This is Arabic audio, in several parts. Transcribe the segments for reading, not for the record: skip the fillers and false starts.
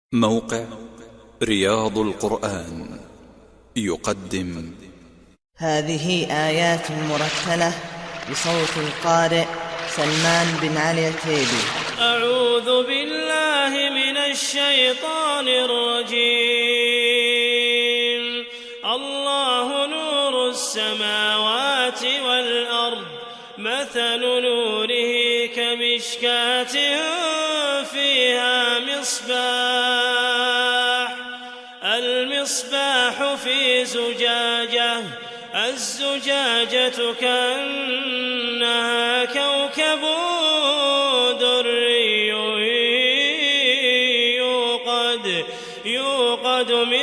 موقع رياض القرآن يقدم هذه آيات مرتلة بصوت القارئ سلمان بن علي التيبي. أعوذ بالله من الشيطان الرجيم. الله نور السماوات والأرض، مثل نوره كمشكاة فيها المصباح في زجاجة، الزجاجة كأنها كوكب دري يوقد من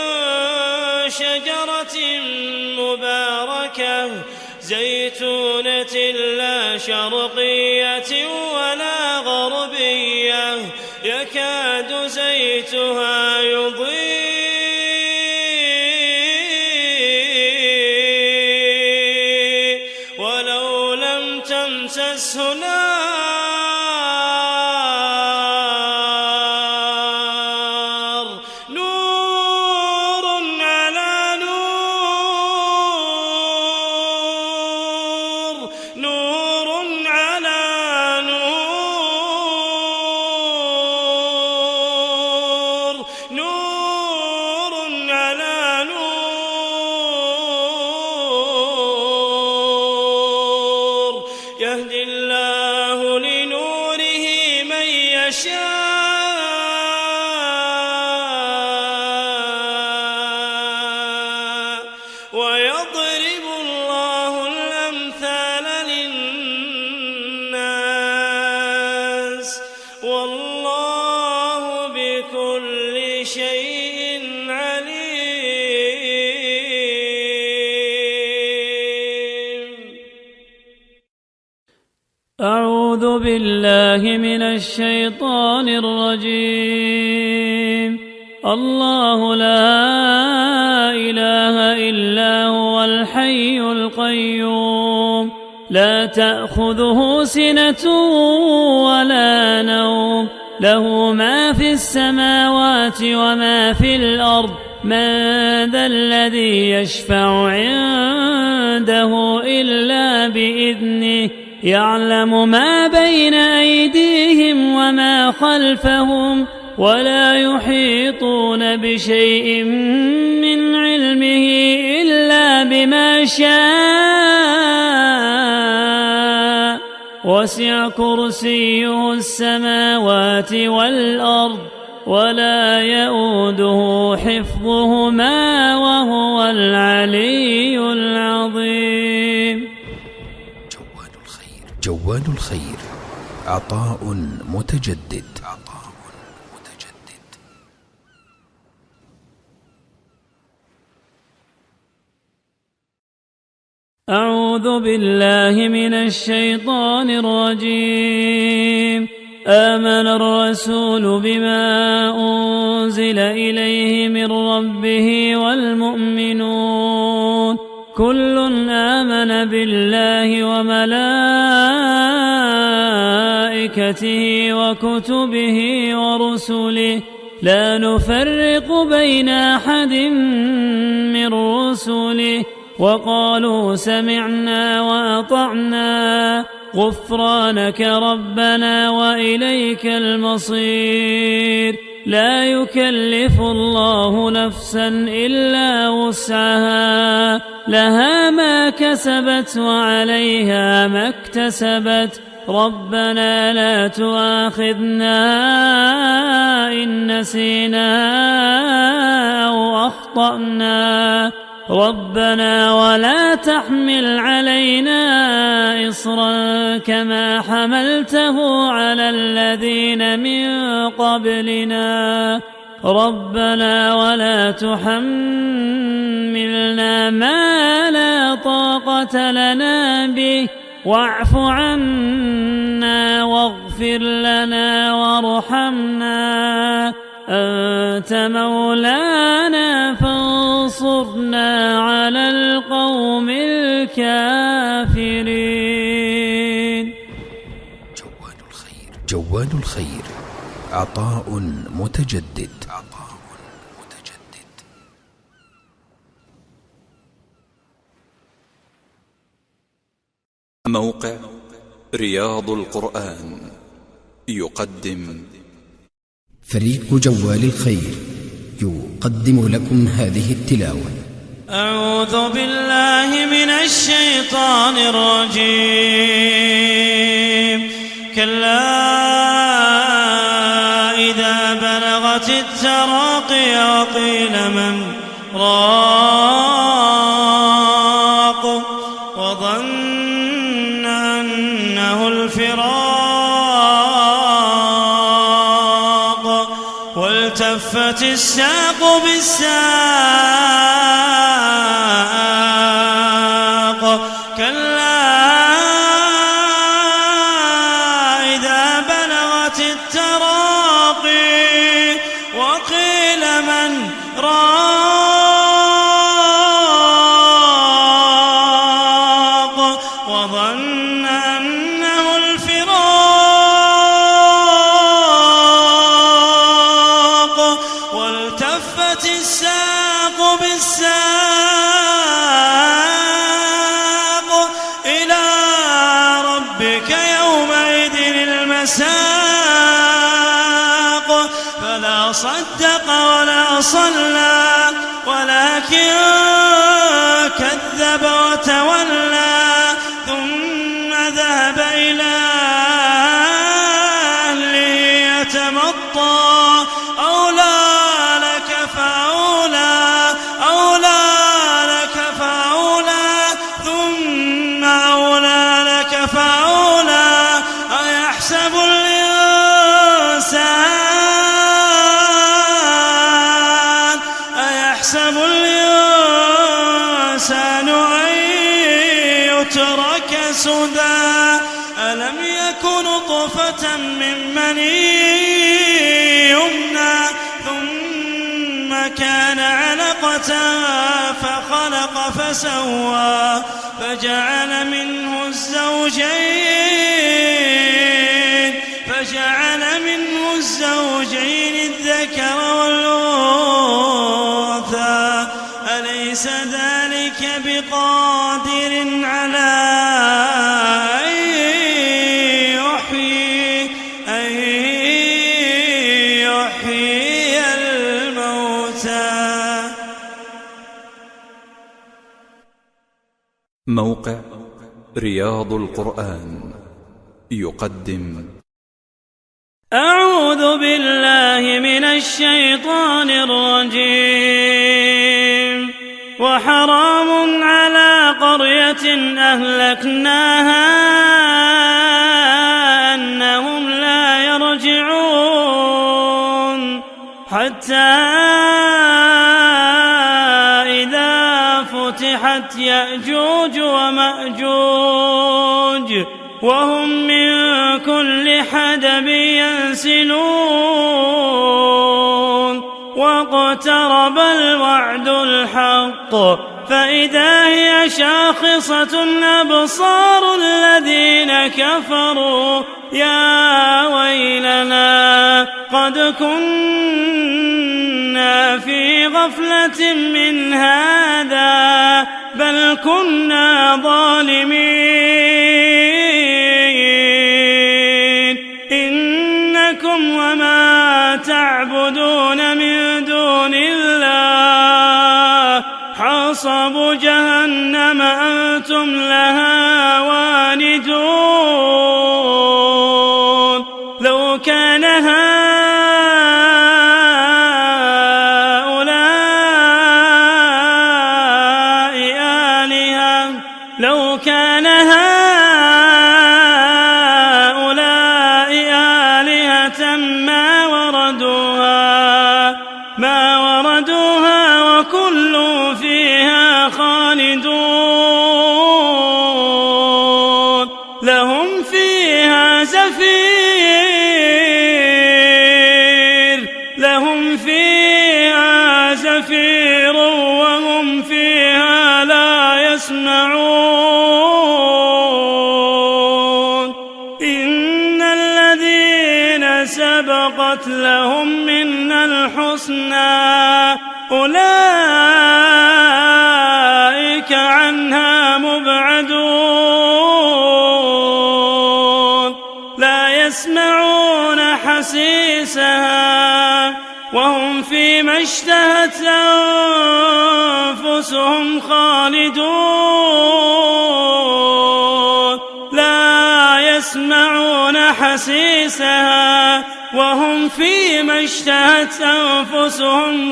شجرة مباركة زيتونة لا شرقية ولا غربية، يكاد زيتها يضيء ولو لم تمسسه نار، نور على نور، نور على نور، نور على نور، يهدي الله لنوره من يشاء، ويضرب الله الأمثال للناس، والله بكل شيء عليم. أعوذ بالله من الشيطان الرجيم. الله لا إله إلا هو الحي القيوم، لا تأخذه سنة ولا نوم، له ما في السماوات وما في الأرض، من ذا الذي يشفع عنده إلا بإذنه، يعلم ما بين أيديهم وما خلفهم، ولا يحيطون بشيء من علمه إلا بما شاء، وسع كرسيه السماوات والأرض، ولا يؤوده حفظهما، وهو العلي العظيم. جوال الخير، عطاء متجدد. أعوذ بالله من الشيطان الرجيم. آمن الرسول بما أنزل إليه من ربه والمؤمنون، كل آمن بالله وملائكته وكتبه ورسله، لا نفرق بين أحد من رسله، وقالوا سمعنا وأطعنا غفرانك ربنا وإليك المصير. لا يكلف الله نفسا إلا وسعها، لها ما كسبت وعليها ما اكتسبت، ربنا لا تؤاخذنا إن نسينا أو أخطأنا، ربنا ولا تحمل علينا إصرا كما حملته على الذين من قبلنا، ربنا ولا تحملنا ما لا طاقة لنا به، واعف عنا واغفر لنا وارحمنا، أنت مولانا فانصرنا على القوم الكافرين. جوال الخير، عطاء متجدد. موقع رياض القرآن يقدم فريق جوال الخير يقدم لكم هذه التلاوة. أعوذ بالله من الشيطان الرجيم. كلا إذا بلغت التراقي وقيل من راق وظن أنه الفراق والتفت الساق بالساق. كلا إذا بلغت التراقي وقيل من راق وظن أنه الفراق والتفت الساق بالساق إلى ربك يومئذ المساق. فلا صدق ولا صلى ولكن كذب وتولى ثم ذهب إلى أهله يتمطى. أولى لك فأولى ثم أولى لك فأولى. أيحسب الإنسان أن يترك سدى. ألم يك نطفة من مني يمنى ثم كان علقة فخلق فسوى فجعل منه الزوجين الذكر والأنثى. أليس ذلك بقادر على أن يحيي الموتى. موقع رياض القرآن يقدم أعوذ بالله من الشيطان الرجيم. وحرام على قرية أهلكناها أنهم لا يرجعون حتى إذا فتحت يأجوج ومأجوج وهم من كل حدب ينسلون واقترب الوعد الحق فإذا هي شاخصة أبصار الذين كفروا يا ويلنا قد كنا في غفلة من هذا بل كنا ظالمين. إنكم وما تعبدون من دون الله حصب جهنم أنتم لها واردون. لو كان هؤلاء آلهة ما وردوها وكل فيها خالدون. لهم فيها زفير وهم فيها لا يسمعون. إن الذين سبقت سبقت لهم منا الحسنى أولئك عنها مبعدون لا يسمعون حسيسها وهم فيما اشتهت أنفسهم خالدون لا يسمعون حسيسها وهم فيما اشتهت أنفسهم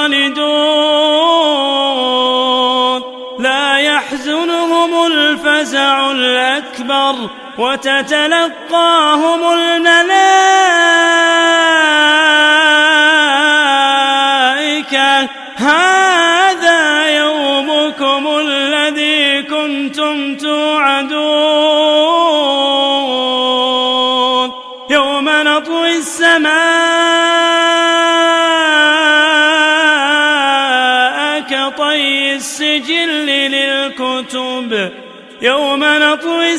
خالدون لا يحزنهم الفزع الأكبر وتتلقاهم الملائكة هذا يومكم الذي كنتم توعدون يوم نطوي السماء كطي السجل للكتب يوم نطوي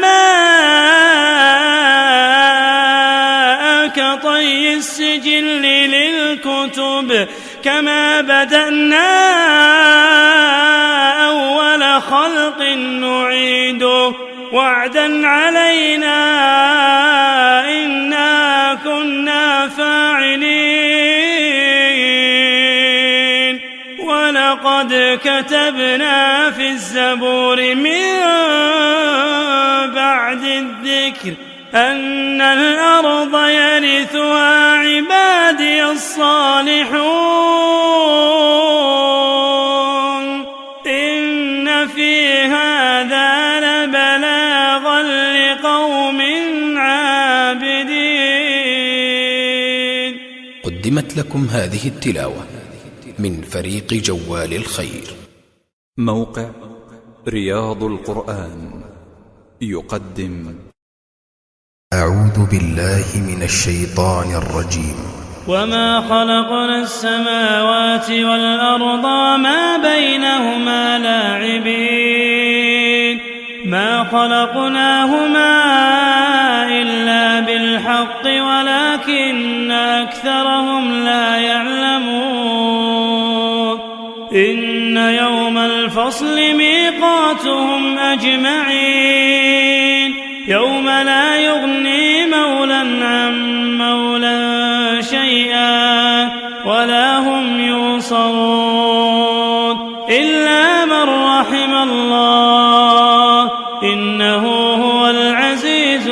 السماء كطي السجل للكتب كما بدأنا أول خلق نعيده وعدا علينا إنا كنا فاعلين ولقد كتبنا في الزبور من بعد الذكر أن الأرض يرثها عبادي الصالحون إن في هذا لبلاغا لقوم عابدين. قدمت لكم هذه التلاوة من فريق جوال الخير. موقع رياض القرآن يقدم أعوذ بالله من الشيطان الرجيم. وما خلقنا السماوات والأرض ما بينهما لاعبين ما خلقناهما إلا بالحق ولكن أكثرهم لا يعلمون إن يوم الفصل ميقاتهم أجمعين يوم لا يغني مولى عن مولى شيئا ولا هم ينصرون إلا من رحم الله إنه هو العزيز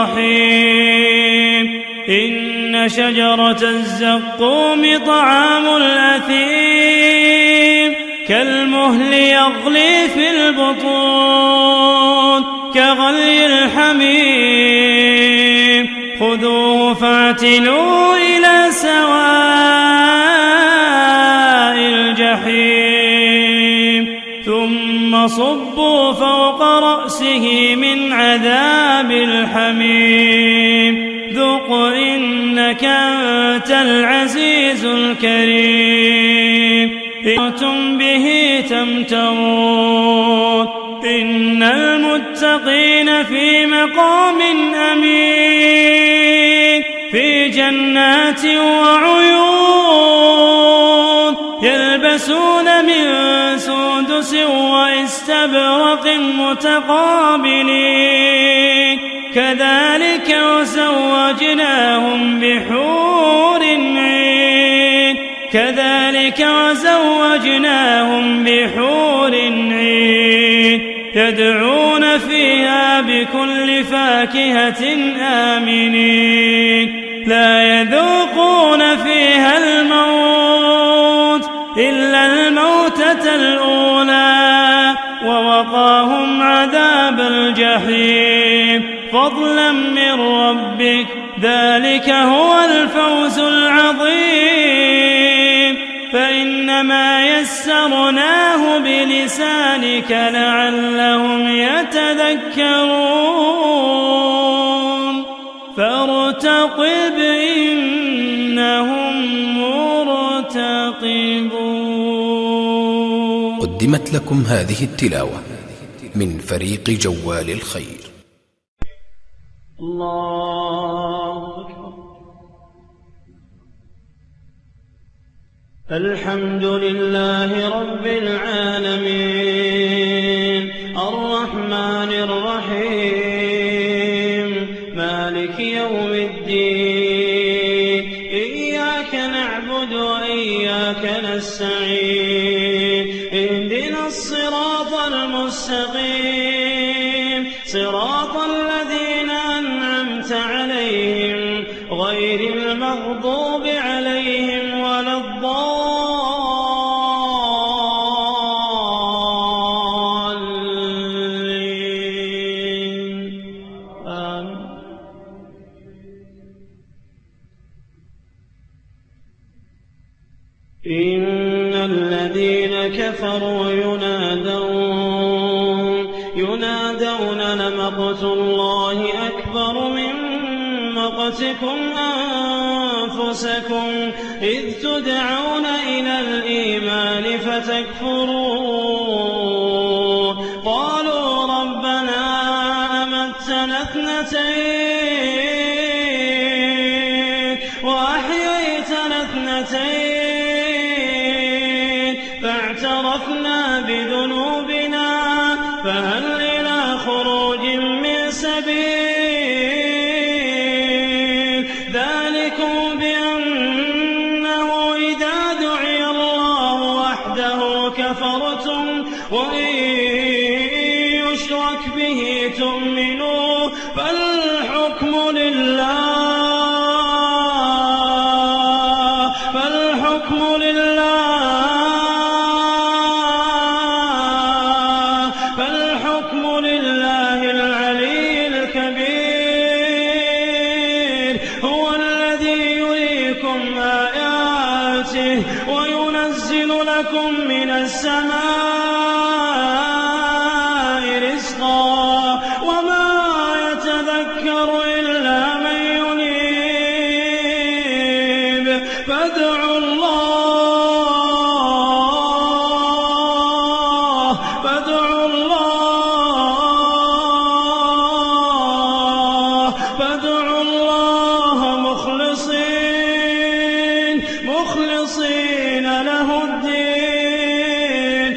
الرحيم إن شجرة الزقوم طعام الأثيم كالمهل يغلي في البطون كغلي الحميم خذوه فاعتلوا إلى سواء الجحيم ثم صبوا فوق رأسه من عذاب الحميم ذق إنك أنت العزيز الكريم أنتم به تمترون إن المتقين في مقام أمين في جنات وعيون يلبسون من سندس واستبرق متقابلين كذلك وزوجناهم بحور عين كذلك وزوجناهم بحور عين يدعون فيها بكل فاكهة آمنين لا يذوقون فيها الموت إلا الموتة الأولى ووقاهم عذاب الجحيم فضلا من ربك ذلك هو الفوز العظيم فإنما يسرناه بلسانك لعلهم يتذكرون فارتقب إنهم مرتقبون. قدمت لكم هذه التلاوة من فريق جوال الخير. الله أكبر. الحمد لله رب العالمين الرحمن الرحيم مالك يوم الدين إياك نعبد وإياك نستعين اهدنا الصراط المستقيم صراط الذين أنعمت عليهم غير المغضوب عليهم ولا الضالين آمين. إن الذين كفروا ينادون لمقت الله أكبر من مقتكم أنفسكم إذ تدعون إلى الإيمان فتكفرون قالوا ربنا أمتنا اثنتين وأحييتنا اثنتين فاعترفنا بذنوبنا فهل إلى خروج من سبيل ذلكم بأنه إذا دعي الله وحده كفرتم وإن يشرك به تؤمنوا فالحكم لله العلي الكبير هو الذي يريكم آياته وينزل لكم من السماء رزقا وما يتذكر إلا من ينيب فادعوا الله مخلصين له الدين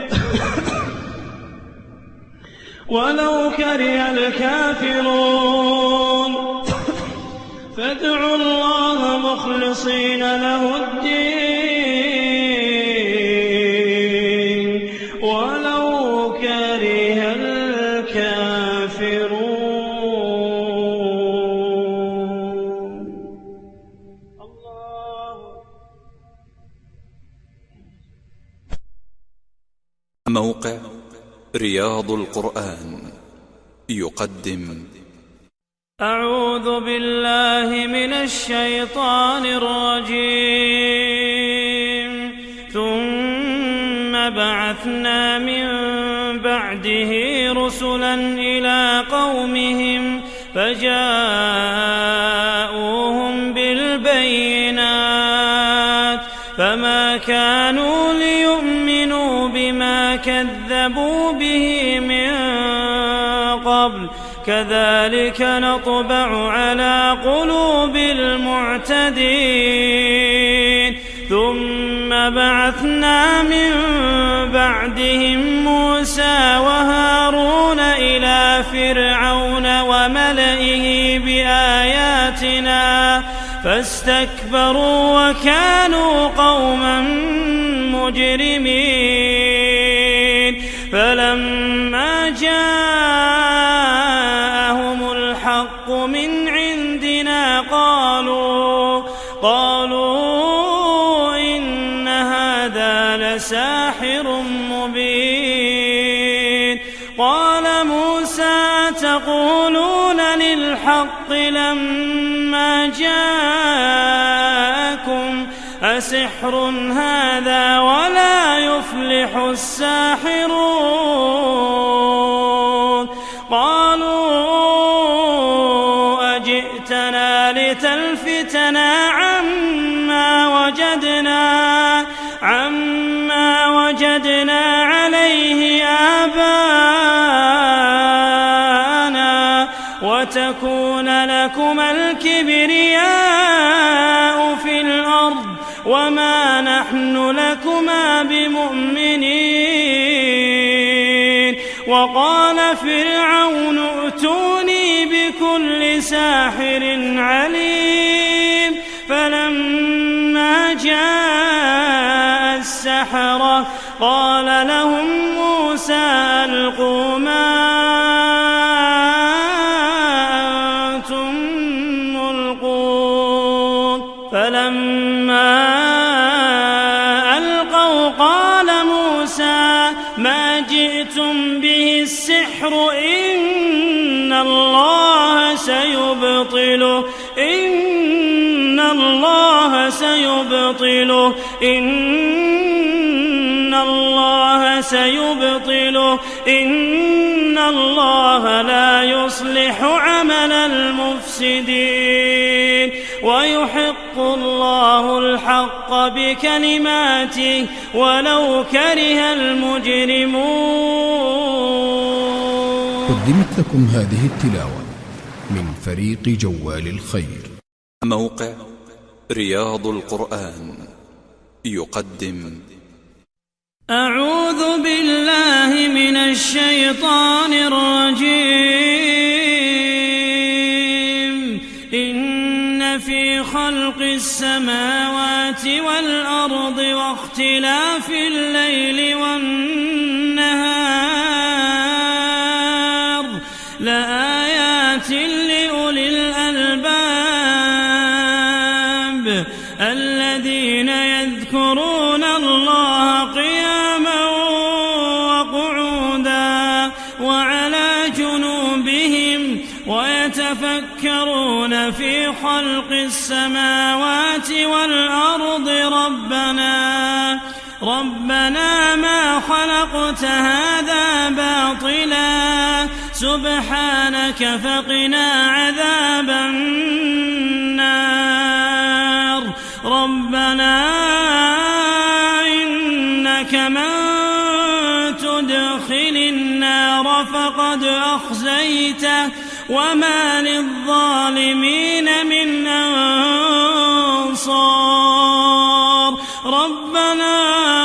ولو كره الكافرون فادعوا الله مخلصين له الدين ولو كره الكافرون. موقع رياض القرآن يقدم أعوذ بالله من الشيطان الرجيم ثم بعثنا من بعده رسلا إلى قومهم فجاءوهم بالبينات فما كانوا ليؤمنوا بما كذبوا به من قبل كذلك نطبع على قلوب المعتدين ثم بعثنا من بعدهم موسى وهارون إلى فرعون وملئه بآياتنا فاستكبروا وكانوا قوما مجرمين فلما جاءهم الحق من عندنا قالوا إن هذا لساحر مبين قال موسى تقولون للحق لما جاءكم أسحر هذا ولا يفلح الساحرون قالوا أجئتنا لتلفتنا عما وجدنا عليه آباءنا وتكون لكما الكبرياء في الأرض وما وما نحن لكما بمؤمنين وقال فرعون ائتوني بكل ساحر عليم فلما جاء السحرة قال لهم موسى ألقوا ما أنتم ملقون فلما ألقوا قال موسى ما جئتم به السحر إن الله سيبطله إن الله سيبطله إن الله لا يصلح عمل المفسدين ويحق الله الحق بكلماته ولو كره المجرمون. قدمت لكم هذه التلاوة من فريق جوال الخير. موقع رياض القرآن يقدم أعوذ بالله من الشيطان الرجيم. إن في خلق السماوات والأرض واختلاف الليل والنهار لآيات لأولي الألباب الذين يذكرون الله قياما وقعودا وعلى جنوبهم ويتفكرون في خلق السماوات والأرض ربنا ما خلقت هذا باطلا سبحانك فقنا عذاب النار. ربنا إنك من تدخل النار فقد أخزيته وما للظالمين من أنصار. ربنا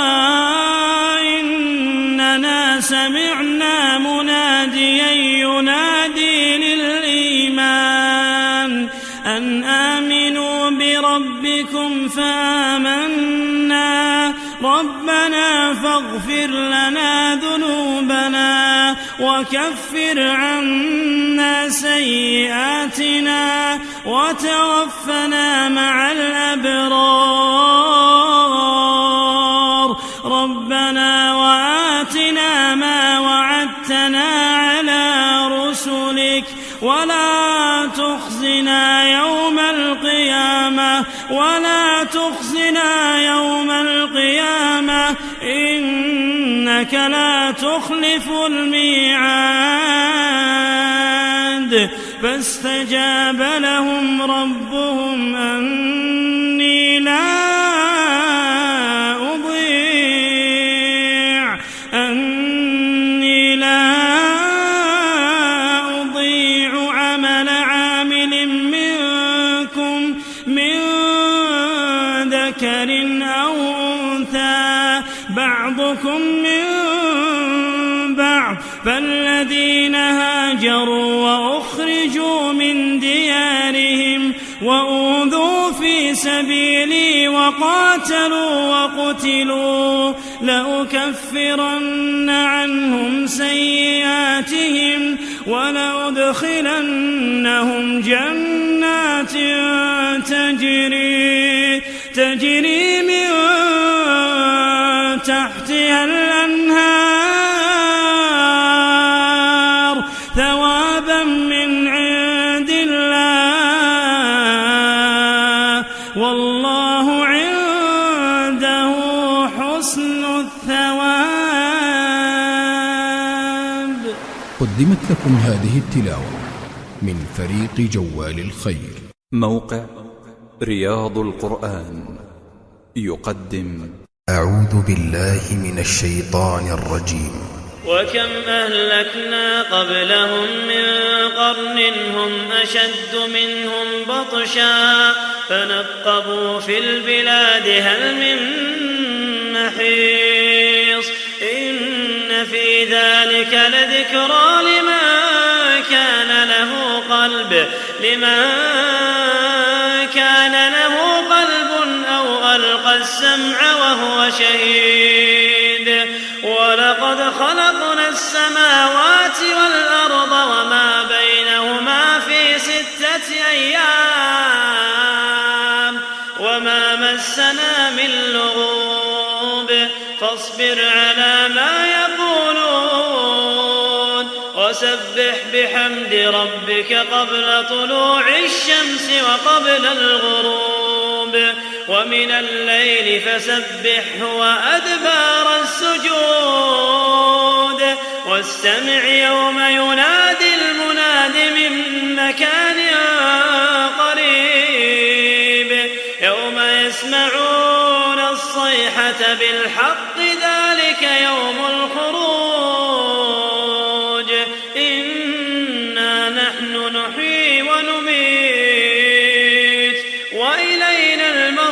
إننا سمعنا مناديا ينادي للإيمان أن آمنوا بربكم فآمنا. ربنا فاغفر لنا ذنوبنا وكفر عنا سيئاتنا وتوفنا مع الأبرار. ربنا وآتنا ما وعدتنا على رسلك ولا تخزنا يوم القيامة إنك لا تخلف الميعاد. فاستجاب لهم ربهم أني لا أضيع عمل عامل منكم من ذكر أو أنثى بعضكم من بعض فالذين هاجروا وأخرجوا من ديارهم وأوذوا في سبيلي وقاتلوا وقتلوا لأكفرن عنهم سيئاتهم ولأدخلنهم جنات تجري من تحتها الأنهار ثوابا من عند الله والله عنده حسن الثواب. قدمت لكم هذه التلاوة من فريق جوال الخير. موقع رياض القرآن يقدم أعوذ بالله من الشيطان الرجيم. وكم أهلكنا قبلهم من قرن هم أشد منهم بطشا فنقبوا في البلاد هل من محيص إن في ذلك لذكرى لمن كان له قلب أو ألقى السمع وهو شهيد ولقد خلقنا السماوات والأرض وما بينهما في 6 أيام وما مسنا من لغوب فاصبر على ما يقولون وسبح بحمد ربك قبل طلوع الشمس وقبل الغروب ومن الليل فسبحه وأدبار السجود واستمع يوم ينادي المناد من مكان قريب يوم يسمعون الصيحة بالحق ذلك يوم الخروج إنا نحن نحيي ونميت وإلينا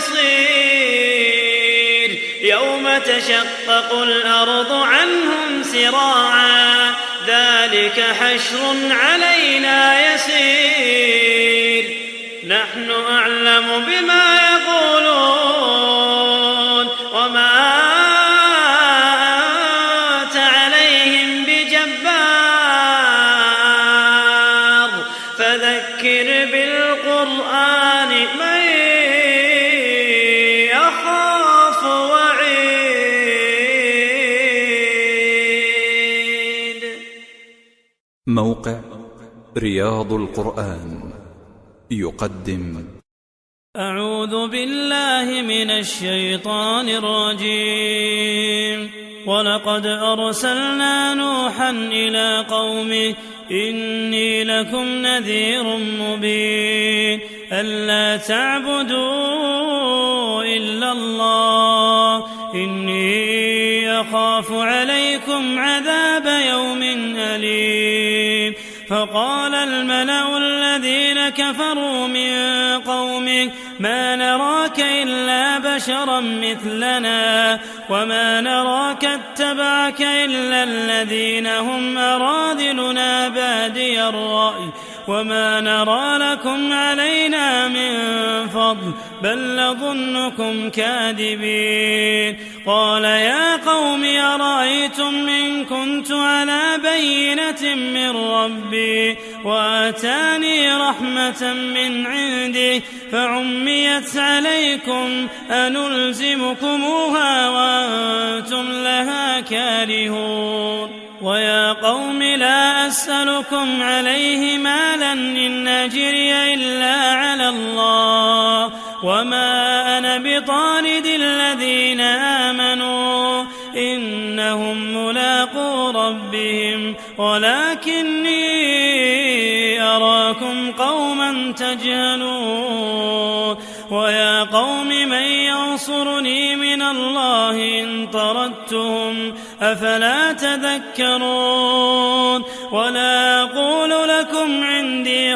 المصير يوم تشقق الأرض عنهم سراعا ذلك حشر علينا يسير نحن أعلم بما يقولون وما أنت عليهم بجبار فذكر بالقرآن من يخاف وعيد. موقع رياض القرآن يقدم أعوذ بالله من الشيطان الرجيم ولقد أرسلنا نوحا إلى قومه إني لكم نذير مبين ألا تعبدوا إلا الله إني أخاف عليكم عذاب يوم أليم فقال الملأ الذين كفروا من قومه ما نراك إلا بشرا مثلنا وما نراك اتبعك إلا الذين هم أراذلنا بادي الرأي وما نرى لكم علينا من فضل بل نظنكم كاذبين قال يا قوم أرأيتم إن كنت على بينة من ربي وآتاني رحمة من عنده فعميت عليكم أنلزمكموها وأنتم لها كارهون ويا قوم لا أسألكم عليه مالا إن أجري إلا على الله وما أنا بطارد الذين آمنوا إنهم ملاقو ربهم ولكني أراكم قوما تجهلون ويا قوم من ينصرني من الله إن طردتهم أفلا تذكرون ولا أقول لكم عندي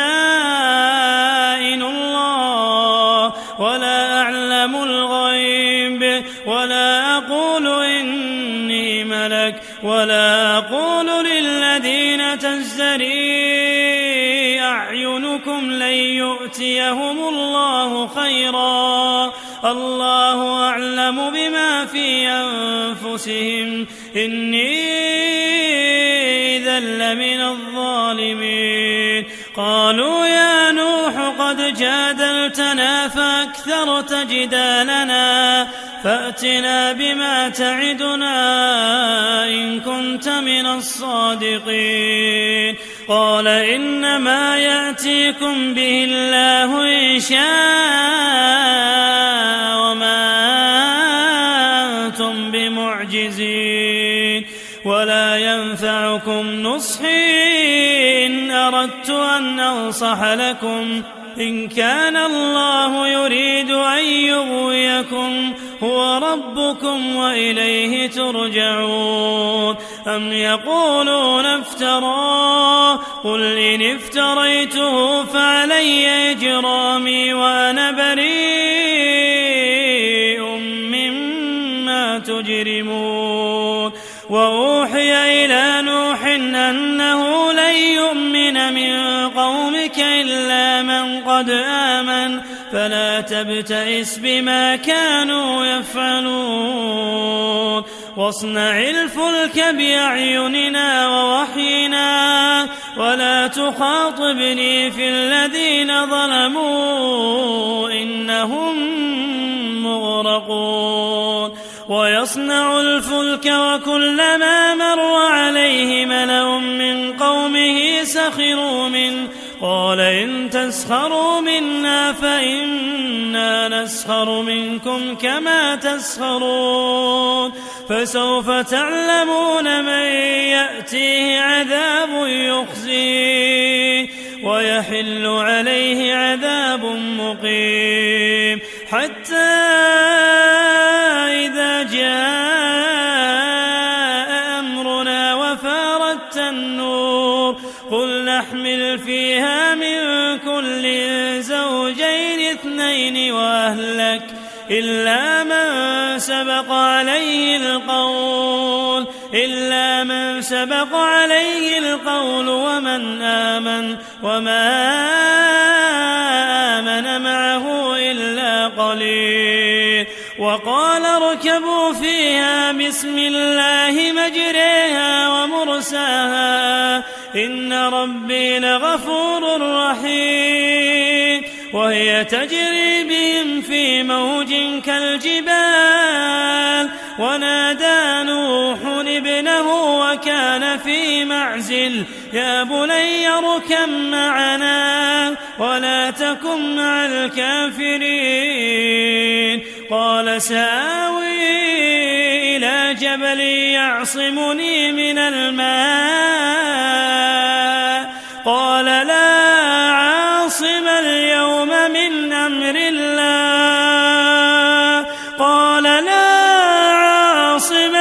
خزائن الله ولا أعلم الغيب ولا أقول إني ملك ولا أقول للذين تزدري أعينكم لن يؤتيهم الله خيرا الله أعلم بما في أنفسهم إني إذا لمن الظالمين قالوا يا نوح قد جادلتنا فأكثرت جدالنا فأتنا بما تعدنا إن كنت من الصادقين قال إنما يأتيكم به الله إن شاء وما أنتم بمعجزين ولا ينفعكم نصحي إن أردت أن أنصح لكم إن كان الله يريد أن يغويكم هو ربكم وإليه ترجعون. أم يقولون افتراه قل إن افتريته فعلي إجرامي وأنا بريء مما تجرمون. وأوحي إلى نوح أنه لن يؤمن من قومك إلا من قد آمن فلا تبتئس بما كانوا يفعلون. واصنع الفلك بأعيننا ووحينا ولا تخاطبني في الذين ظلموا إنهم مغرقون. ويصنع الفلك وكلما مر عليه ملأ من قومه سخروا منه قال إن تسخروا منا فإنا نسخر منكم كما تسخرون. فسوف تعلمون من يأتيه عذاب يخزيه ويحل عليه عذاب مقيم. حتى إذا جاء أمرنا وفارت النور قل نحمل فيها من كل زوجين اثنين وأهلك إلا من سبق عليه القول ومن آمن وما آمن معه إلا قليل. وقال اركبوا فيها بسم الله مجريها ومرساها إن ربي لغفور رحيم. وهي تجري بهم في موج كالجبال ونادى نوح ابنه وكان في معزل يا بني اركب معنا ولا تكن مع الكافرين. قال سآوي إلى جبل يعصمني من الماء قال لا عاصم اليوم من أمر الله قال لا عاصم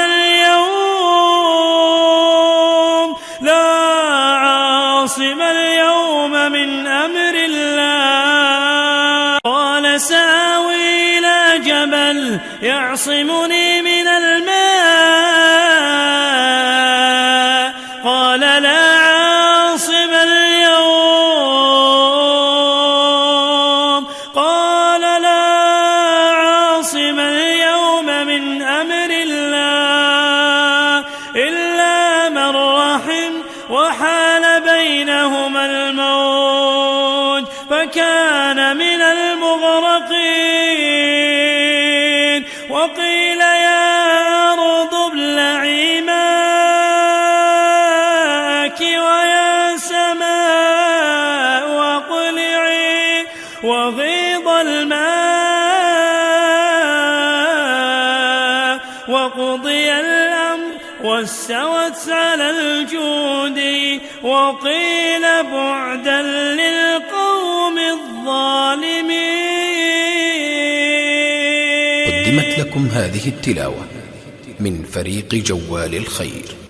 اليوم من أمر الله. قال سآوي إلى جبل يعصمني من الماء قال لا عاصم اليوم من أمر الله إلا من رحم وحال بينهما الموج فكان من المغرقين. وقيل يا أرض ابلعي ماءك ويا سماء واقلعي وغيض الماء وقضي الأمر واستوت على الجود وقيل بعدا للقوم الظالمين. قدمت لكم هذه التلاوة من فريق جوال الخير.